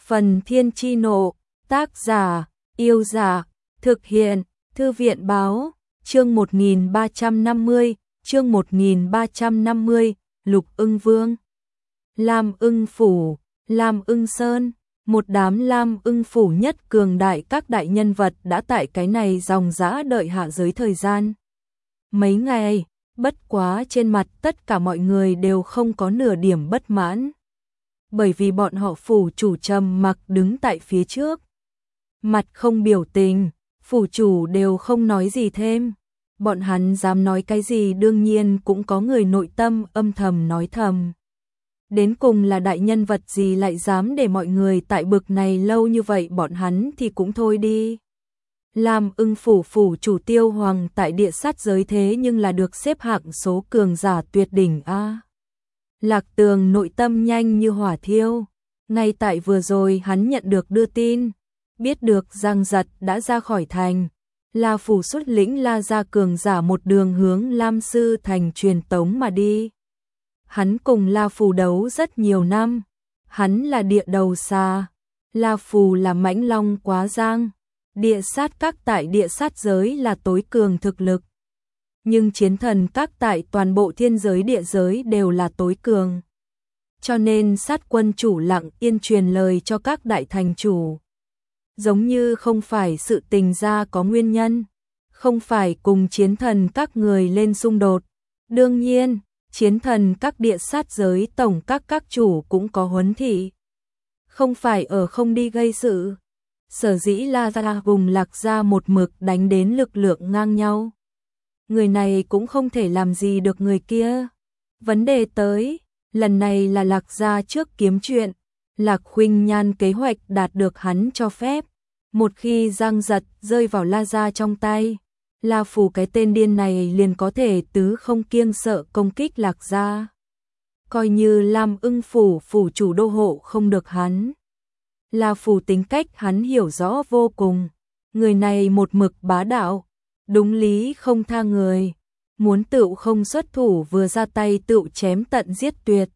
Phần Thiên Chi Nộ, tác giả, Yêu Giả, thực hiện, Thư viện Báo, chương 1350, chương 1350, Lục Ưng Vương. Lam Ưng Phủ, Lam Ưng Sơn, một đám Lam Ưng Phủ nhất cường đại các đại nhân vật đã tại cái này dòng dã đợi hạ giới thời gian. Mấy ngày, bất quá trên mặt tất cả mọi người đều không có nửa điểm bất mãn. Bởi vì bọn họ phủ chủ trầm mặc đứng tại phía trước. Mặt không biểu tình, phủ chủ đều không nói gì thêm. Bọn hắn dám nói cái gì đương nhiên cũng có người nội tâm âm thầm nói thầm. Đến cùng là đại nhân vật gì lại dám để mọi người tại bực này lâu như vậy, bọn hắn thì cũng thôi đi. Lam Ưng Phủ phủ chủ Tiêu Hoàng tại địa sát giới thế nhưng là được xếp hạng số cường giả tuyệt đỉnh a. Lạc Tường nội tâm nhanh như hỏa thiêu. Ngay tại vừa rồi hắn nhận được đưa tin, biết được Giang Giật đã ra khỏi thành. La Phủ xuất lĩnh La gia cường giả một đường hướng Lam Sư thành truyền tống mà đi. Hắn cùng La Phủ đấu rất nhiều năm. Hắn là địa đầu xà, La Phủ là mãnh long quá giang. Địa sát các tại địa sát giới là tối cường thực lực. Nhưng chiến thần các tại toàn bộ thiên giới địa giới đều là tối cường. Cho nên sát quân chủ lặng yên truyền lời cho các đại thành chủ. Giống như không phải sự tình ra có nguyên nhân, không phải cùng chiến thần các người lên xung đột. Đương nhiên, chiến thần các địa sát giới tổng các chủ cũng có huấn thị. Không phải ở không đi gây sự. Sở dĩ La gia cùng Lạc gia một mực đánh đến lực lượng ngang nhau. Người này cũng không thể làm gì được người kia. Vấn đề tới, lần này là Lạc gia trước kiếm chuyện. Lạc Khuynh Nhan kế hoạch đạt được hắn cho phép. Một khi Giang Giật rơi vào La gia trong tay, La Phủ cái tên điên này liền có thể tứ không kiêng sợ công kích Lạc gia. Coi như Lam Ưng Phủ phủ chủ đô hộ không được hắn. La Phủ tính cách hắn hiểu rõ vô cùng. Người này một mực bá đạo, đúng lý không tha người, muốn tựu không xuất thủ vừa ra tay tựu chém tận giết tuyệt.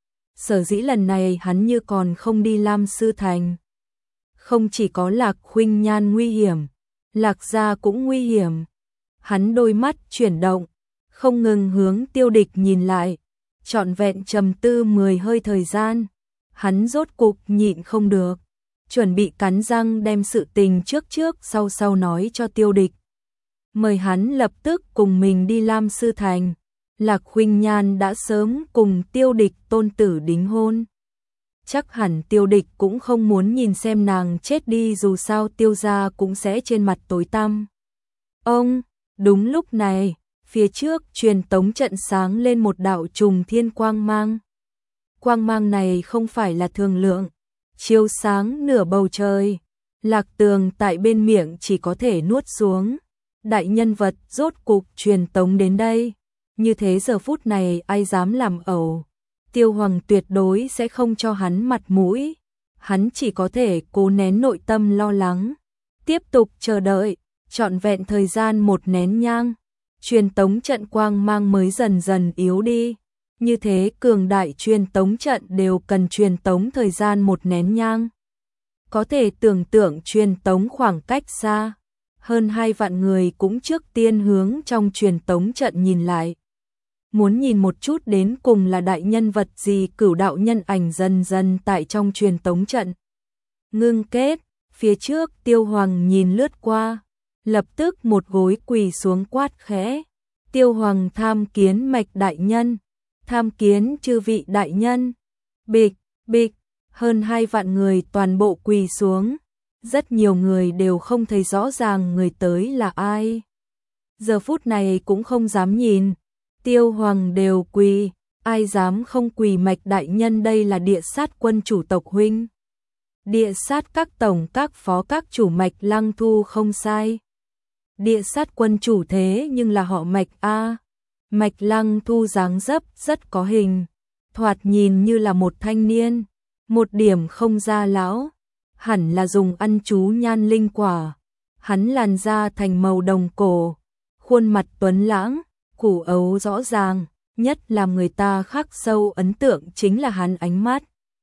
Sở dĩ lần này hắn như còn không đi Lam Sư thành. Không chỉ có Lạc Khuynh Nhan nguy hiểm, Lạc gia cũng nguy hiểm. Hắn đôi mắt chuyển động, không ngừng hướng Tiêu Địch nhìn lại, trọn vẹn trầm tư 10 hơi thời gian. Hắn rốt cục nhịn không được, chuẩn bị cắn răng đem sự tình trước sau nói cho Tiêu Địch. Mời hắn lập tức cùng mình đi Lam Sư thành. Lạc Khuynh Nhan đã sớm cùng Tiêu Địch tôn tử đính hôn. Chắc hẳn Tiêu Địch cũng không muốn nhìn xem nàng chết đi, dù sao Tiêu gia cũng sẽ trên mặt tối tăm. Đúng lúc này, phía trước truyền tống trận sáng lên một đạo trùng thiên quang mang. Quang mang này không phải là thường lượng, chiếu sáng nửa bầu trời. Lạc Tường tại bên miệng chỉ có thể nuốt xuống. Đại nhân vật rốt cục truyền tống đến đây. Như thế giờ phút này ai dám làm ẩu. Tiêu Hoàng tuyệt đối sẽ không cho hắn mặt mũi. Hắn chỉ có thể cố nén nội tâm lo lắng, tiếp tục chờ đợi, trọn vẹn thời gian một nén nhang. Truyền tống trận quang mang mới dần dần yếu đi. Như thế cường đại truyền tống trận đều cần truyền tống thời gian một nén nhang. Có thể tưởng tượng truyền tống khoảng cách xa. Hơn 2 vạn người cũng trước tiên hướng trong truyền tống trận nhìn lại. Muốn nhìn một chút đến cùng là đại nhân vật gì, cửu đạo nhân ảnh dần dần tại trong truyền tống trận ngưng kết. Phía trước Tiêu Hoàng nhìn lướt qua, lập tức một gối quỳ xuống quát khẽ. Tiêu Hoàng tham kiến Mạch đại nhân, tham kiến chư vị đại nhân. Bịch, bịch, hơn 2 vạn người toàn bộ quỳ xuống. Rất nhiều người đều không thấy rõ ràng người tới là ai. Giờ phút này cũng không dám nhìn. Tiêu Hoàng đều quỳ, ai dám không quỳ Mạch đại nhân, đây là địa sát quân chủ tộc huynh. Địa sát các tổng các phó các chủ Mạch Lăng Thu không sai. Địa sát quân chủ thế nhưng là họ Mạch a. Mạch Lăng Thu dáng dấp rất có hình, thoạt nhìn như là một thanh niên, một điểm không già lão, hẳn là dùng ăn chú nhan linh quả. Hắn làn da thành màu đồng cổ, khuôn mặt tuấn lãng, củ ấu rõ ràng, nhất làm người ta khắc sâu ấn tượng chính là hắn ánh mắt.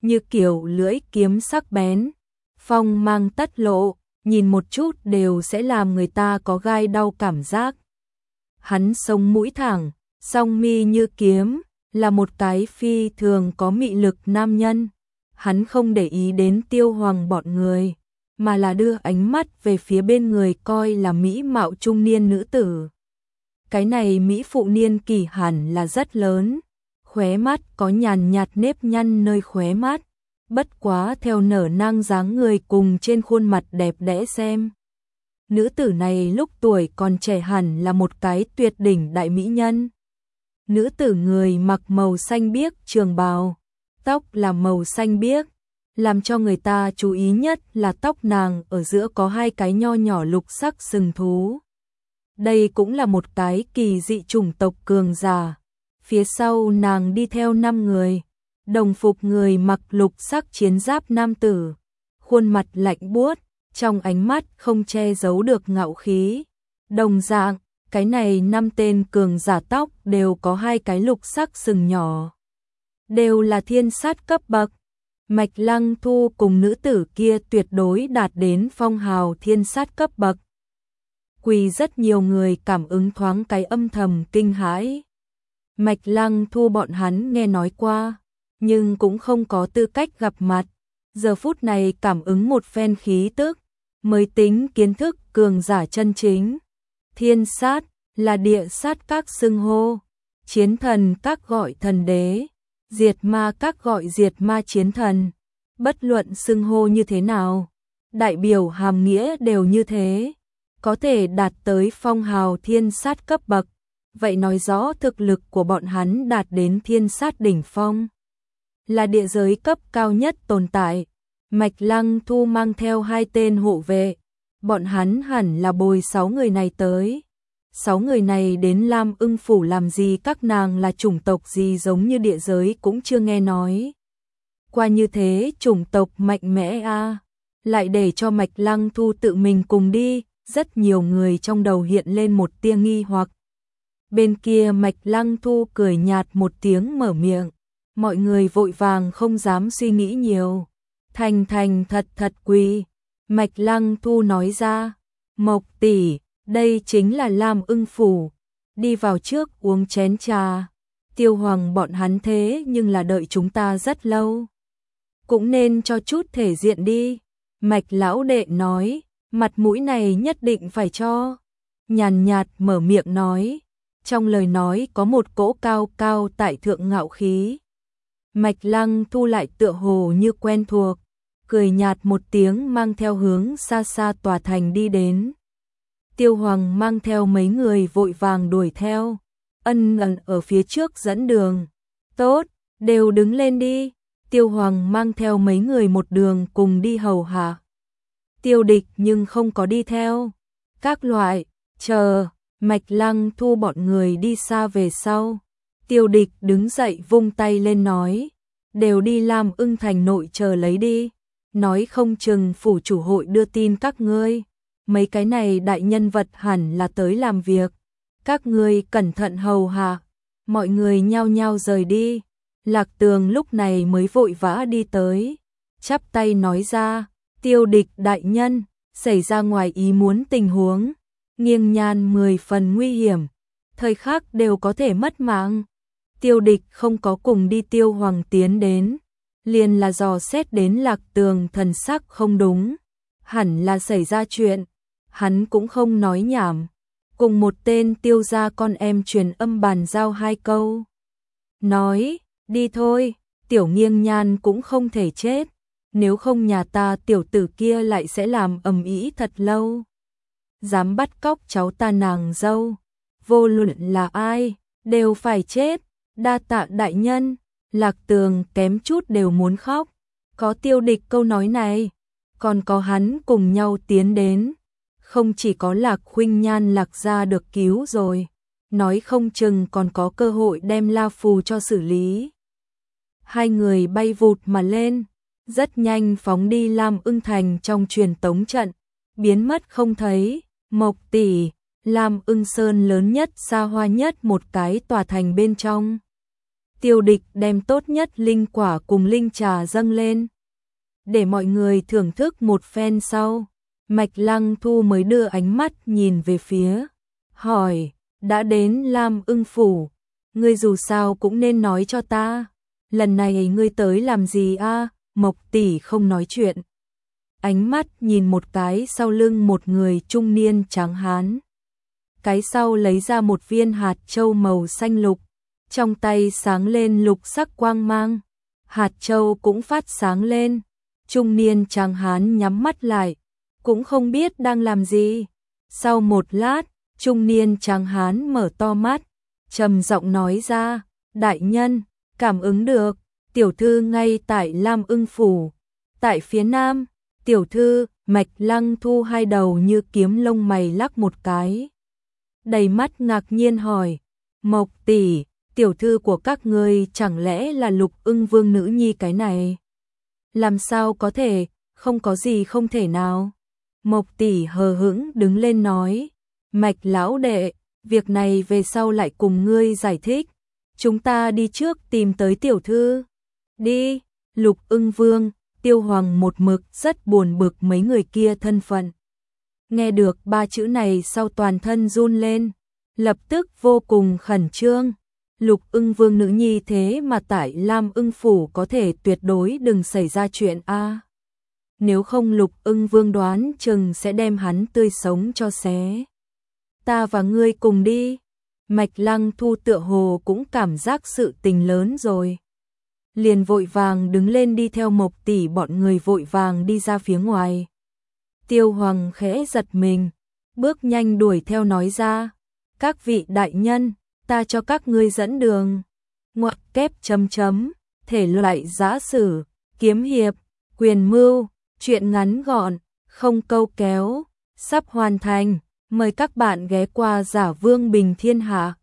như kiểu lưỡi kiếm sắc bén, phong mang tất lộ, nhìn một chút đều sẽ làm người ta có gai đau cảm giác. Hắn sống mũi thẳng, song mi như kiếm, là một cái phi thường có mị lực nam nhân. Hắn không để ý đến Tiêu Hoàng bọn người, mà là đưa ánh mắt về phía bên người coi là mỹ mạo trung niên nữ tử. Cái này mỹ phụ niên kỷ hẳn là rất lớn, khóe mắt có nhàn nhạt nếp nhăn nơi khóe mắt, bất quá theo nở nang dáng người cùng trên khuôn mặt đẹp đẽ xem. Nữ tử này lúc tuổi còn trẻ hẳn là một cái tuyệt đỉnh đại mỹ nhân. Nữ tử người mặc màu xanh biếc trường bào, tóc là màu xanh biếc, làm cho người ta chú ý nhất là tóc nàng ở giữa có hai cái nho nhỏ lục sắc sừng thú. Đây cũng là một cái kỳ dị chủng tộc cường giả. Phía sau nàng đi theo 5 người, đồng phục người mặc lục sắc chiến giáp nam tử, khuôn mặt lạnh buốt, trong ánh mắt không che giấu được ngạo khí. Đồng dạng, cái này 5 tên cường giả tóc đều có hai cái lục sắc sừng nhỏ, đều là thiên sát cấp bậc. Mạch Lăng Thu cùng nữ tử kia tuyệt đối đạt đến phong hào thiên sát cấp bậc. Quỳ rất nhiều người cảm ứng thoáng cái âm thầm kinh hãi. Mạch Lăng Thu bọn hắn nghe nói qua, nhưng cũng không có tư cách gặp mặt. Giờ phút này cảm ứng một phen khí tức, mới tính kiến thức cường giả chân chính. Thiên sát là địa sát các xưng hô, chiến thần các gọi thần đế, diệt ma các gọi diệt ma chiến thần. Bất luận xưng hô như thế nào, đại biểu hàm nghĩa đều như thế. Có thể đạt tới phong hào thiên sát cấp bậc, vậy nói rõ thực lực của bọn hắn đạt đến thiên sát đỉnh phong, là địa giới cấp cao nhất tồn tại. Mạch Lăng Thu mang theo 2 tên hộ vệ, bọn hắn hẳn là bồi 6 người này tới. 6 người này đến Lam Ưng Phủ làm gì, các nàng là chủng tộc gì giống như địa giới cũng chưa nghe nói qua, như thế chủng tộc mạnh mẽ a. Lại để cho Mạch Lăng Thu tự mình cùng đi. Rất nhiều người trong đầu hiện lên một tia nghi hoặc. Bên kia Mạch Lăng Thu cười nhạt một tiếng mở miệng, mọi người vội vàng không dám suy nghĩ nhiều. Thành thành thật thật quỳ. Mạch Lăng Thu nói ra, Mộc tỷ, đây chính là Lam Ưng Phủ, đi vào trước uống chén trà. Tiêu Hoàng bọn hắn thế nhưng là đợi chúng ta rất lâu, cũng nên cho chút thể diện đi. Mạch lão đệ nói, mặt mũi này nhất định phải cho. Nhàn nhạt mở miệng nói, trong lời nói có một cỗ cao cao tại thượng ngạo khí. Mạch Lăng Thu lại tựa hồ như quen thuộc, cười nhạt một tiếng mang theo hướng xa xa tòa thành đi đến. Tiêu Hoàng mang theo mấy người vội vàng đuổi theo, ân ẩn ở phía trước dẫn đường. Tốt, đều đứng lên đi. Tiêu Hoàng mang theo mấy người một đường cùng đi hầu hạ. Tiêu Địch nhưng không có đi theo. Các loại, chờ, Mạch Lăng Thu bọn người đi xa về sau. Tiêu Địch đứng dậy vung tay lên nói, đều đi Lam Ưng thành nội chờ lấy đi. Nói không chừng phủ chủ hội đưa tin các ngươi. Mấy cái này đại nhân vật hẳn là tới làm việc. Các ngươi cẩn thận hầu hạ. Mọi người nhao nhao rời đi. Lạc Tường lúc này mới vội vã đi tới, chắp tay nói ra, Tiêu Địch đại nhân, xảy ra ngoài ý muốn tình huống, Nghiêng Nhan 10 phần nguy hiểm, thời khắc đều có thể mất mạng. Tiêu Địch không có cùng đi. Tiêu Hoàng tiến đến, liền là dò xét đến Lạc Tường thần sắc không đúng, hẳn là xảy ra chuyện. Hắn cũng không nói nhảm, cùng một tên Tiêu gia con em truyền âm bàn giao 2 câu, nói, đi thôi, tiểu Nghiêng Nhan cũng không thể chết, nếu không nhà ta tiểu tử kia lại sẽ làm ầm ĩ thật lâu. Dám bắt cóc cháu ta nàng dâu, vô luận là ai, đều phải chết. Đa tạ đại nhân. Lạc Tường kém chút đều muốn khóc. Có Tiêu Địch câu nói này, còn có hắn cùng nhau tiến đến, không chỉ có Lạc Khuynh Nhan Lạc gia được cứu rồi, nói không chừng còn có cơ hội đem La Phù cho xử lý. 2 người bay vụt mà lên, rất nhanh phóng đi Lam Ưng thành trong truyền tống trận, biến mất không thấy. Mộc tỷ, Lam Ưng Sơn lớn nhất xa hoa nhất một cái tòa thành bên trong. Tiêu Địch đem tốt nhất linh quả cùng linh trà dâng lên, để mọi người thưởng thức một phen sau, Mạch Lăng Thu mới đưa ánh mắt nhìn về phía, hỏi, đã đến Lam Ưng Phủ, ngươi dù sao cũng nên nói cho ta, lần này ngươi tới làm gì a? Mộc tỷ không nói chuyện, ánh mắt nhìn một cái sau lưng một người trung niên tráng hán. Cái sau lấy ra một viên hạt châu màu xanh lục, trong tay sáng lên lục sắc quang mang, hạt châu cũng phát sáng lên, trung niên tráng hán nhắm mắt lại, cũng không biết đang làm gì. Sau một lát, trung niên tráng hán mở to mắt, trầm giọng nói ra, đại nhân, cảm ứng được, tiểu thư ngay tại Lam Ưng Phủ, tại phía nam. Tiểu thư, Mạch Lăng Thu hai đầu như kiếm lông mày lắc một cái, đầy mắt ngạc nhiên hỏi, Mộc tỷ, tiểu thư của các ngươi chẳng lẽ là Lục Ưng Vương nữ nhi cái này? Làm sao có thể, không có gì không thể nào. Mộc tỷ hờ hững đứng lên nói, Mạch lão đệ, việc này về sau lại cùng ngươi giải thích, chúng ta đi trước tìm tới tiểu thư. Đi. Lục Ưng Vương, Tiêu Hoàng một mực rất buồn bực mấy người kia thân phận. Nghe được ba chữ này sau toàn thân run lên, lập tức vô cùng khẩn trương. Lục Ưng Vương nữ nhi thế mà tại Lam Ưng Phủ có thể tuyệt đối đừng xảy ra chuyện a. Nếu không Lục Ưng Vương đoán chừng sẽ đem hắn tươi sống cho xé. Ta và ngươi cùng đi. Mạch Lăng Thu tựa hồ cũng cảm giác sự tình lớn rồi, liền vội vàng đứng lên đi theo Mộc tỷ bọn người vội vàng đi ra phía ngoài. Tiêu Hoàng khẽ giật mình, bước nhanh đuổi theo nói ra, các vị đại nhân, ta cho các ngươi dẫn đường. Ngoặc kép chấm chấm, thể loại giã sử, kiếm hiệp, quyền mưu, truyện ngắn gọn, không câu kéo, sắp hoàn thành, mời các bạn ghé qua Giả Vương Bình Thiên Hạ.